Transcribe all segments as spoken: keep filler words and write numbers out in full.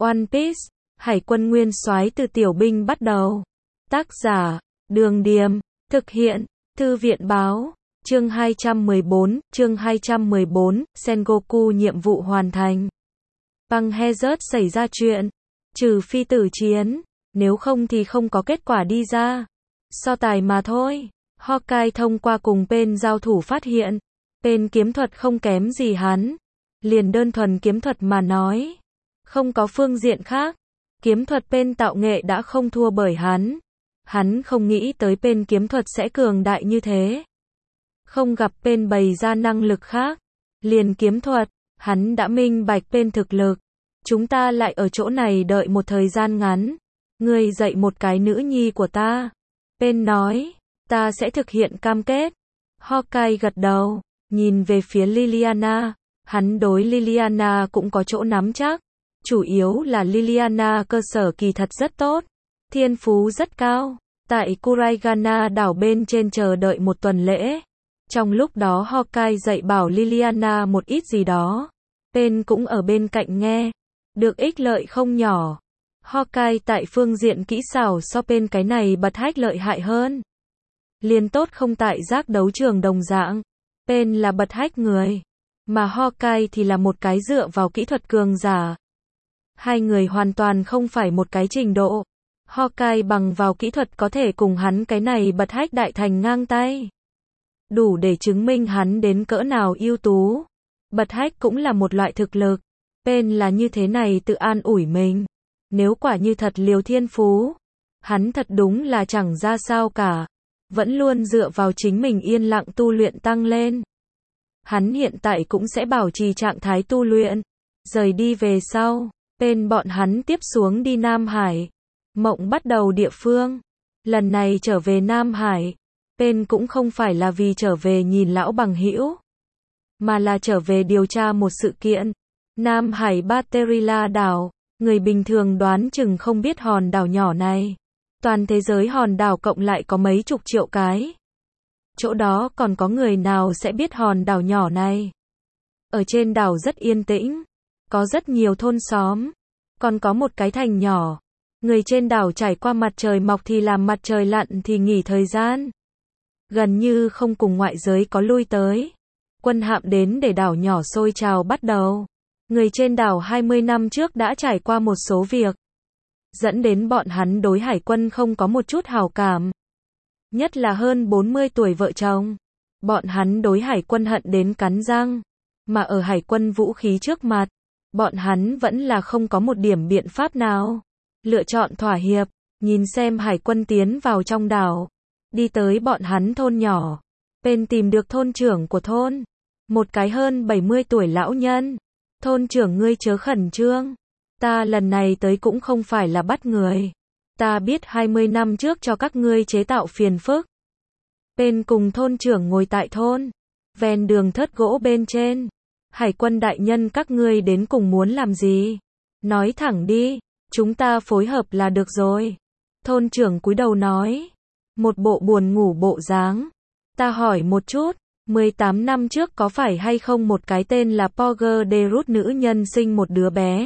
One Piece, Hải quân nguyên soái từ tiểu binh bắt đầu. Tác giả, Đường Điềm, thực hiện, Thư viện Báo, chương hai trăm mười bốn, chương hai trăm mười bốn, Sengoku nhiệm vụ hoàn thành. Băng Hazard xảy ra chuyện, trừ phi tử chiến, nếu không thì không có kết quả đi ra. So tài mà thôi. Hawkeye thông qua cùng Pain giao thủ phát hiện, Pain kiếm thuật không kém gì hắn. Liền đơn thuần kiếm thuật mà nói, không có phương diện khác. Kiếm thuật Pain tạo nghệ đã không thua bởi hắn. Hắn không nghĩ tới Pain kiếm thuật sẽ cường đại như thế. Không gặp Pain bày ra năng lực khác, liền kiếm thuật, hắn đã minh bạch Pain thực lực. Chúng ta lại ở chỗ này đợi một thời gian ngắn. Ngươi dạy một cái nữ nhi của ta. Pain nói, ta sẽ thực hiện cam kết. Hawkeye gật đầu, nhìn về phía Liliana. Hắn đối Liliana cũng có chỗ nắm chắc. Chủ yếu là Liliana cơ sở kỳ thật rất tốt. Thiên phú rất cao. Tại Kuraigana đảo bên trên chờ đợi một tuần lễ. Trong lúc đó Hawkeye dạy bảo Liliana một ít gì đó. Pain cũng ở bên cạnh nghe. Được ích lợi không nhỏ. Hawkeye tại phương diện kỹ xảo so Pain cái này bật hách lợi hại hơn. Liên tốt không tại giác đấu trường đồng dạng. Pain là bật hách người. Mà Hawkeye thì là một cái dựa vào kỹ thuật cường giả. Hai người hoàn toàn không phải một cái trình độ. Hawkeye bằng vào kỹ thuật có thể cùng hắn cái này bật hách đại thành ngang tay. Đủ để chứng minh hắn đến cỡ nào ưu tú. Bật hách cũng là một loại thực lực. Pain là như thế này tự an ủi mình. Nếu quả như thật liều thiên phú, hắn thật đúng là chẳng ra sao cả. Vẫn luôn dựa vào chính mình yên lặng tu luyện tăng lên. Hắn hiện tại cũng sẽ bảo trì trạng thái tu luyện. Rời đi về sau, Pain bọn hắn tiếp xuống đi Nam Hải. Mộng bắt đầu địa phương. Lần này trở về Nam Hải, Pain cũng không phải là vì trở về nhìn lão bằng hữu, mà là trở về điều tra một sự kiện. Nam Hải Baterila đảo, người bình thường đoán chừng không biết hòn đảo nhỏ này. Toàn thế giới hòn đảo cộng lại có mấy chục triệu cái. Chỗ đó còn có người nào sẽ biết hòn đảo nhỏ này? Ở trên đảo rất yên tĩnh, có rất nhiều thôn xóm, còn có một cái thành nhỏ. Người trên đảo trải qua mặt trời mọc thì làm mặt trời lặn thì nghỉ thời gian. Gần như không cùng ngoại giới có lui tới. Quân hạm đến để đảo nhỏ sôi trào bắt đầu. Người trên đảo hai mươi năm trước đã trải qua một số việc, dẫn đến bọn hắn đối hải quân không có một chút hảo cảm. Nhất là hơn bốn mươi tuổi vợ chồng. Bọn hắn đối hải quân hận đến cắn răng. Mà ở hải quân vũ khí trước mặt, bọn hắn vẫn là không có một điểm biện pháp nào. Lựa chọn thỏa hiệp, nhìn xem hải quân tiến vào trong đảo. Đi tới bọn hắn thôn nhỏ. Pain tìm được thôn trưởng của thôn. Một cái hơn bảy mươi tuổi lão nhân. Thôn trưởng ngươi chớ khẩn trương. Ta lần này tới cũng không phải là bắt người. Ta biết hai mươi năm trước cho các ngươi chế tạo phiền phức. Pain cùng thôn trưởng ngồi tại thôn. Ven đường thớt gỗ bên trên. Hải quân đại nhân các ngươi đến cùng muốn làm gì? Nói thẳng đi. Chúng ta phối hợp là được rồi. Thôn trưởng cúi đầu nói. Một bộ buồn ngủ bộ dáng. Ta hỏi một chút. mười tám năm trước có phải hay không một cái tên là Porger Derut nữ nhân sinh một đứa bé?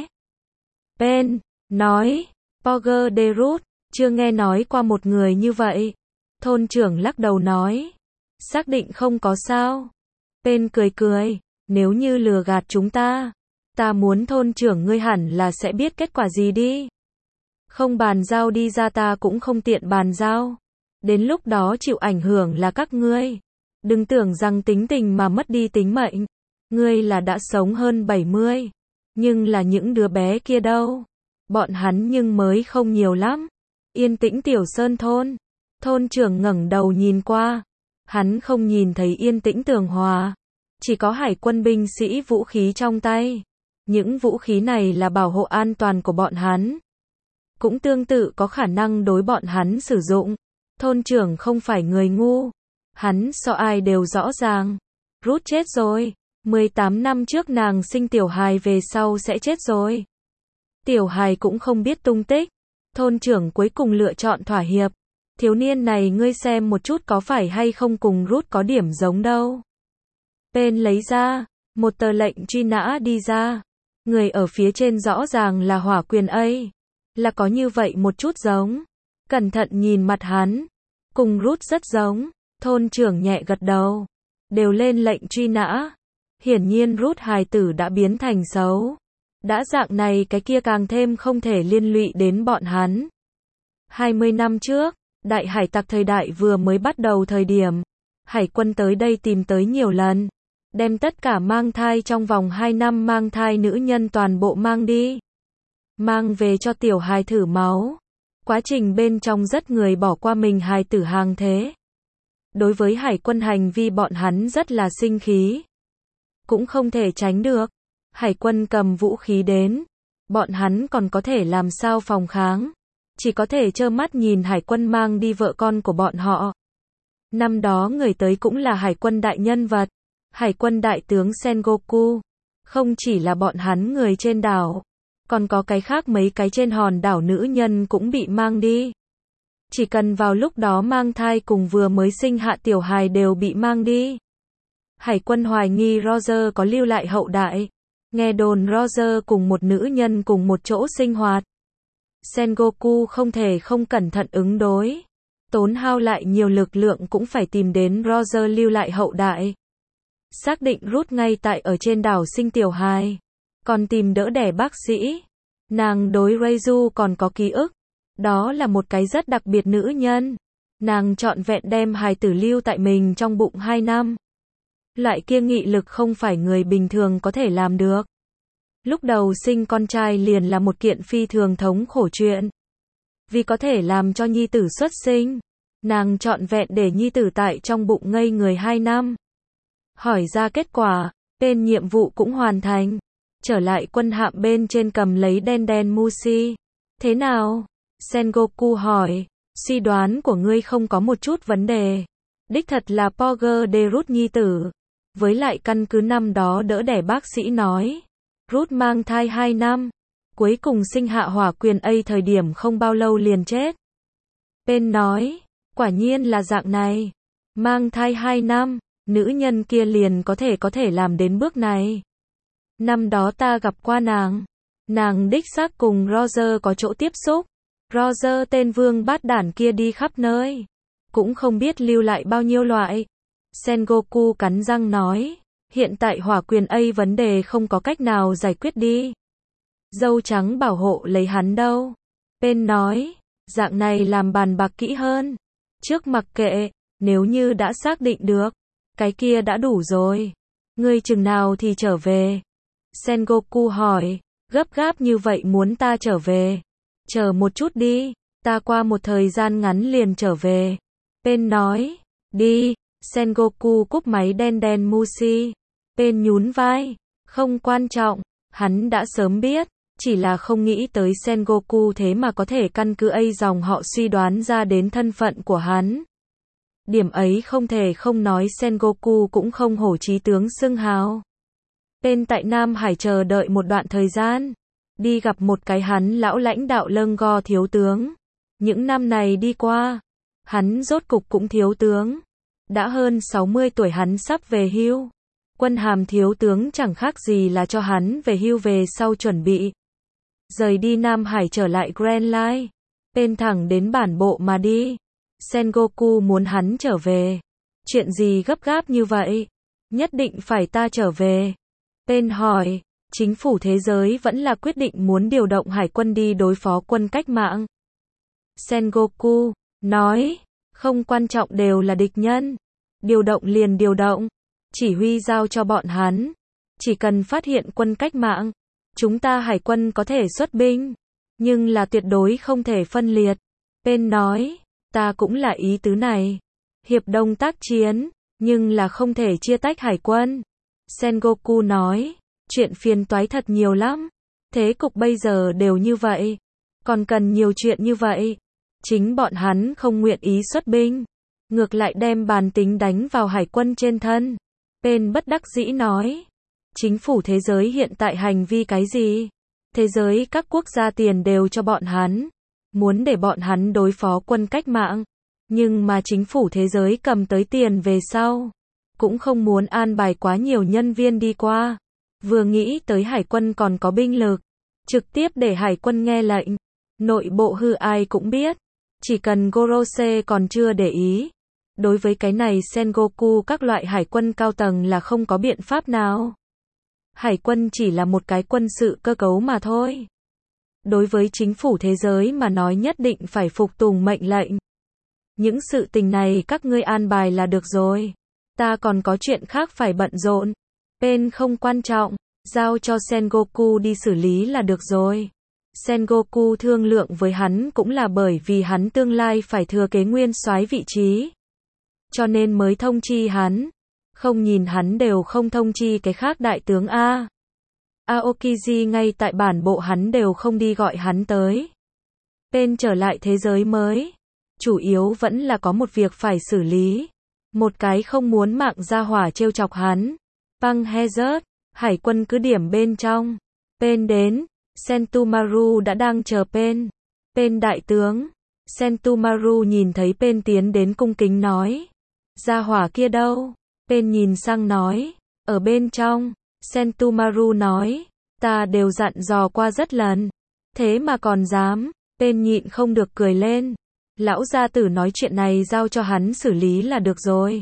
Pain nói. Porger Derut, chưa nghe nói qua một người như vậy. Thôn trưởng lắc đầu nói. Xác định không có sao. Pain cười cười. Nếu như lừa gạt chúng ta, ta muốn thôn trưởng ngươi hẳn là sẽ biết kết quả gì đi. Không bàn giao đi ra ta cũng không tiện bàn giao. Đến lúc đó chịu ảnh hưởng là các ngươi. Đừng tưởng rằng tính tình mà mất đi tính mệnh. Ngươi là đã sống hơn bảy mươi. Nhưng là những đứa bé kia đâu? Bọn hắn nhưng mới không nhiều lắm. Yên tĩnh tiểu sơn thôn. Thôn trưởng ngẩng đầu nhìn qua. Hắn không nhìn thấy yên tĩnh tường hòa. Chỉ có hải quân binh sĩ vũ khí trong tay. Những vũ khí này là bảo hộ an toàn của bọn hắn. Cũng tương tự có khả năng đối bọn hắn sử dụng. Thôn trưởng không phải người ngu. Hắn so ai đều rõ ràng. Ruth chết rồi. mười tám năm trước nàng sinh tiểu hài về sau sẽ chết rồi. Tiểu hài cũng không biết tung tích. Thôn trưởng cuối cùng lựa chọn thỏa hiệp. Thiếu niên này ngươi xem một chút có phải hay không cùng Ruth có điểm giống đâu. Pain lấy ra một tờ lệnh truy nã đi ra. Người ở phía trên rõ ràng là Hỏa Quyền A, là có như vậy một chút giống. Cẩn thận nhìn mặt hắn, cùng Ruth rất giống. Thôn trưởng nhẹ gật đầu, đều lên lệnh truy nã. Hiển nhiên Ruth hài tử đã biến thành xấu. Đã dạng này cái kia càng thêm không thể liên lụy đến bọn hắn. hai mươi năm trước, đại hải tặc thời đại vừa mới bắt đầu thời điểm, hải quân tới đây tìm tới nhiều lần, đem tất cả mang thai trong vòng hai năm mang thai nữ nhân toàn bộ mang đi. Mang về cho tiểu hài thử máu. Quá trình bên trong rất người bỏ qua mình hài tử hàng thế. Đối với hải quân hành vi bọn hắn rất là sinh khí. Cũng không thể tránh được. Hải quân cầm vũ khí đến. Bọn hắn còn có thể làm sao phòng kháng. Chỉ có thể trơ mắt nhìn hải quân mang đi vợ con của bọn họ. Năm đó người tới cũng là hải quân đại nhân vật. Hải quân đại tướng Sengoku. Không chỉ là bọn hắn người trên đảo. Còn có cái khác mấy cái trên hòn đảo nữ nhân cũng bị mang đi. Chỉ cần vào lúc đó mang thai cùng vừa mới sinh hạ tiểu hài đều bị mang đi. Hải quân hoài nghi Roger có lưu lại hậu đại. Nghe đồn Roger cùng một nữ nhân cùng một chỗ sinh hoạt. Sengoku không thể không cẩn thận ứng đối. Tốn hao lại nhiều lực lượng cũng phải tìm đến Roger lưu lại hậu đại. Xác định Ruth ngay tại ở trên đảo sinh tiểu hài. Còn tìm đỡ đẻ bác sĩ. Nàng đối Reizu còn có ký ức. Đó là một cái rất đặc biệt nữ nhân. Nàng trọn vẹn đem hài tử lưu tại mình trong bụng hai năm. Loại kia nghị lực không phải người bình thường có thể làm được. Lúc đầu sinh con trai liền là một kiện phi thường thống khổ chuyện. Vì có thể làm cho nhi tử xuất sinh, nàng trọn vẹn để nhi tử tại trong bụng ngây người hai năm. Hỏi ra kết quả, tên nhiệm vụ cũng hoàn thành. Trở lại quân hạm bên trên cầm lấy đen đen Mushi. Thế nào? Sengoku hỏi. Suy đoán của ngươi không có một chút vấn đề. Đích thật là Porger de Ruth nhi tử. Với lại căn cứ năm đó đỡ đẻ bác sĩ nói. Ruth mang thai hai năm. Cuối cùng sinh hạ Hỏa Quyền A thời điểm không bao lâu liền chết. Pen nói. Quả nhiên là dạng này. Mang thai hai năm. Nữ nhân kia liền có thể có thể làm đến bước này. Năm đó ta gặp qua nàng. Nàng đích xác cùng Roger có chỗ tiếp xúc. Roger tên vương bát đản kia đi khắp nơi. Cũng không biết lưu lại bao nhiêu loại. Sengoku cắn răng nói. Hiện tại Hỏa Quyền A vấn đề không có cách nào giải quyết đi. Dâu trắng bảo hộ lấy hắn đâu. Pen nói. Dạng này làm bàn bạc kỹ hơn. Trước mặc kệ. Nếu như đã xác định được. Cái kia đã đủ rồi. Ngươi chừng nào thì trở về. Sengoku hỏi. Gấp gáp như vậy muốn ta trở về. Chờ một chút đi. Ta qua một thời gian ngắn liền trở về. Pen nói. Đi. Sengoku cúp máy đen đen Mushi. Pen nhún vai. Không quan trọng. Hắn đã sớm biết. Chỉ là không nghĩ tới Sengoku thế mà có thể căn cứ A dòng họ suy đoán ra đến thân phận của hắn. Điểm ấy không thể không nói Sengoku cũng không hổ chí tướng xưng hào. Pen tại Nam Hải chờ đợi một đoạn thời gian. Đi gặp một cái hắn lão lãnh đạo lâng go thiếu tướng. Những năm này đi qua. Hắn rốt cục cũng thiếu tướng. Đã hơn sáu mươi tuổi hắn sắp về hưu. Quân hàm thiếu tướng chẳng khác gì là cho hắn về hưu về sau chuẩn bị. Rời đi Nam Hải trở lại Grand Line. Pen thẳng đến bản bộ mà đi. Sengoku muốn hắn trở về. Chuyện gì gấp gáp như vậy? Nhất định phải ta trở về. Pen hỏi. Chính phủ thế giới vẫn là quyết định muốn điều động hải quân đi đối phó quân cách mạng. Sengoku nói. Không quan trọng đều là địch nhân. Điều động liền điều động. Chỉ huy giao cho bọn hắn. Chỉ cần phát hiện quân cách mạng. Chúng ta hải quân có thể xuất binh. Nhưng là tuyệt đối không thể phân liệt. Pen nói. Ta cũng là ý tứ này. Hiệp đồng tác chiến. Nhưng là không thể chia tách hải quân. Sengoku nói. Chuyện phiền toái thật nhiều lắm. Thế cục bây giờ đều như vậy. Còn cần nhiều chuyện như vậy. Chính bọn hắn không nguyện ý xuất binh. Ngược lại đem bàn tính đánh vào hải quân trên thân. Pen bất đắc dĩ nói. Chính phủ thế giới hiện tại hành vi cái gì? Thế giới các quốc gia tiền đều cho bọn hắn. Muốn để bọn hắn đối phó quân cách mạng. Nhưng mà chính phủ thế giới cầm tới tiền về sau. Cũng không muốn an bài quá nhiều nhân viên đi qua. Vừa nghĩ tới hải quân còn có binh lực, trực tiếp để hải quân nghe lệnh. Nội bộ hư ai cũng biết, chỉ cần Gorose còn chưa để ý. Đối với cái này Sengoku các loại hải quân cao tầng là không có biện pháp nào. Hải quân chỉ là một cái quân sự cơ cấu mà thôi. Đối với chính phủ thế giới mà nói nhất định phải phục tùng mệnh lệnh. Những sự tình này các ngươi an bài là được rồi. Ta còn có chuyện khác phải bận rộn. Bên không quan trọng, giao cho Sengoku đi xử lý là được rồi. Sengoku thương lượng với hắn cũng là bởi vì hắn tương lai phải thừa kế nguyên soái vị trí. Cho nên mới thông chi hắn. Không nhìn hắn đều không thông chi cái khác đại tướng A. Aokiji ngay tại bản bộ hắn đều không đi gọi hắn tới. Bên trở lại thế giới mới. Chủ yếu vẫn là có một việc phải xử lý. Một cái không muốn mạng ra hỏa trêu chọc hắn. Băng Hazard, hải quân cứ điểm bên trong. Bên đến, Sentomaru đã đang chờ Pen. Pen đại tướng. Sentomaru nhìn thấy Pen tiến đến cung kính nói. Gia hỏa kia đâu? Pen nhìn sang nói. Ở bên trong. Sentomaru nói. Ta đều dặn dò qua rất lần. Thế mà còn dám. Pen nhịn không được cười lên. Lão gia tử nói chuyện này giao cho hắn xử lý là được rồi.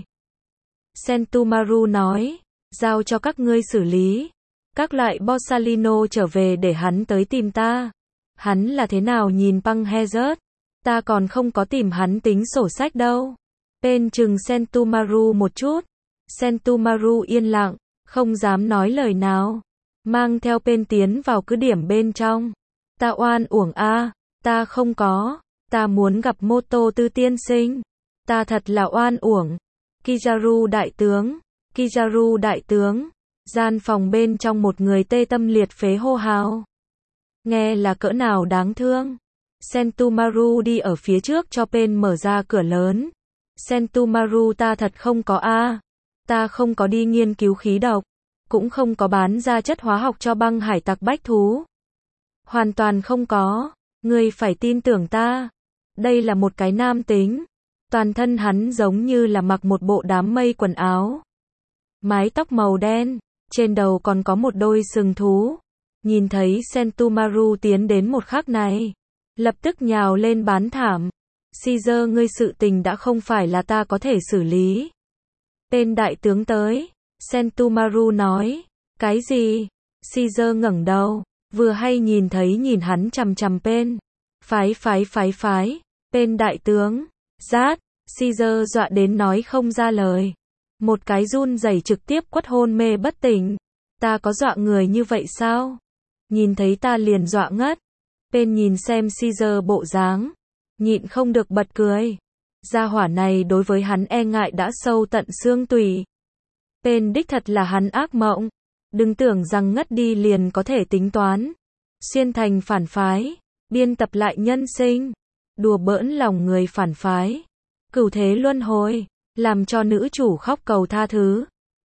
Sentomaru nói. Giao cho các ngươi xử lý. Các loại Borsalino trở về để hắn tới tìm ta. Hắn là thế nào nhìn Băng Hazard? Ta còn không có tìm hắn tính sổ sách đâu. Pen chừng Sentomaru một chút. Sentomaru yên lặng, không dám nói lời nào. Mang theo Pen tiến vào cứ điểm bên trong. Ta oan uổng a, ta không có. Ta muốn gặp Moto Tư tiên sinh. Ta thật là oan uổng. Kizaru đại tướng. Kizaru đại tướng. Gian phòng bên trong một người tê tâm liệt phế hô hào. Nghe là cỡ nào đáng thương. Sentomaru đi ở phía trước cho Pen mở ra cửa lớn. Sentomaru ta thật không có a. Ta không có đi nghiên cứu khí độc. Cũng không có bán ra chất hóa học cho băng hải tặc bách thú. Hoàn toàn không có. Ngươi phải tin tưởng ta. Đây là một cái nam tính. Toàn thân hắn giống như là mặc một bộ đám mây quần áo. Mái tóc màu đen. Trên đầu còn có một đôi sừng thú. Nhìn thấy Sentomaru tiến đến một khắc này. Lập tức nhào lên bán thảm. Caesar ngươi sự tình đã không phải là ta có thể xử lý. Tên đại tướng tới. Sentomaru nói. Cái gì? Caesar ngẩng đầu. Vừa hay nhìn thấy nhìn hắn chằm chằm Pen. Phái phái phái phái. Pen đại tướng. Rát. Caesar dọa đến nói không ra lời. Một cái run rẩy trực tiếp quất hôn mê bất tỉnh. Ta có dọa người như vậy sao? Nhìn thấy ta liền dọa ngất. Pen nhìn xem Caesar bộ dáng. Nhịn không được bật cười. Gia hỏa này đối với hắn e ngại đã sâu tận xương tủy. Pen đích thật là hắn ác mộng. Đừng tưởng rằng ngất đi liền có thể tính toán. Xuyên thành phản phái. Biên tập lại nhân sinh. Đùa bỡn lòng người phản phái. Cửu thế luân hồi. Làm cho nữ chủ khóc cầu tha thứ.